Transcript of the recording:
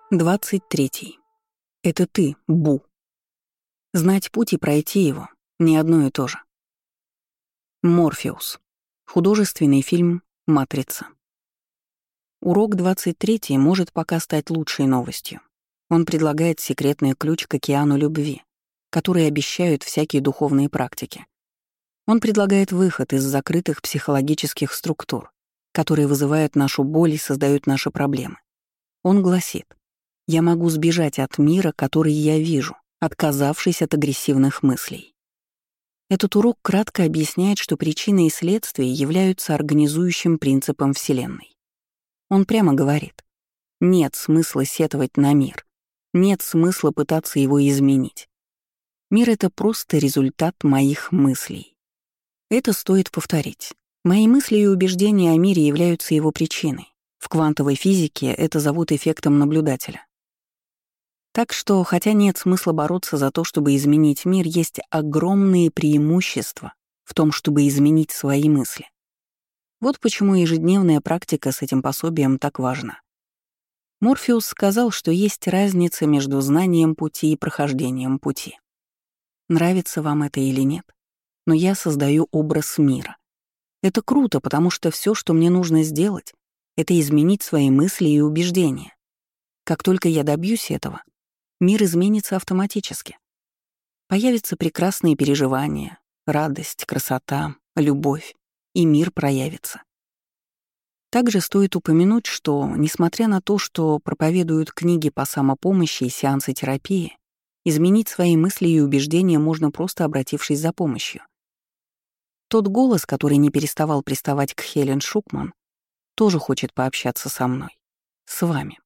23. Это ты, Бу. Знать путь и пройти его — не одно и то же. Морфеус. Художественный фильм «Матрица». Урок 23 может пока стать лучшей новостью. Он предлагает секретный ключ к океану любви, который обещают всякие духовные практики. Он предлагает выход из закрытых психологических структур, которые вызывают нашу боль и создают наши проблемы. Он гласит: «Я могу сбежать от мира, который я вижу, отказавшись от агрессивных мыслей». Этот урок кратко объясняет, что причины и следствия являются организующим принципом Вселенной. Он прямо говорит: нет смысла сетовать на мир, нет смысла пытаться его изменить. Мир — это просто результат моих мыслей. Это стоит повторить. Мои мысли и убеждения о мире являются его причиной. В квантовой физике это зовут эффектом наблюдателя. Так что, хотя нет смысла бороться за то, чтобы изменить мир, есть огромные преимущества в том, чтобы изменить свои мысли. Вот почему ежедневная практика с этим пособием так важна. Морфеус сказал, что есть разница между знанием пути и прохождением пути. Нравится вам это или нет, но я создаю образ мира. Это круто, потому что все, что мне нужно сделать, это изменить свои мысли и убеждения. Как только я добьюсь этого, мир изменится автоматически. Появятся прекрасные переживания, радость, красота, любовь, и мир проявится. Также стоит упомянуть, что, несмотря на то, что проповедуют книги по самопомощи и сеансы терапии, изменить свои мысли и убеждения можно, просто обратившись за помощью. Тот голос, который не переставал приставать к Хелен Шукман, тоже хочет пообщаться со мной, с вами.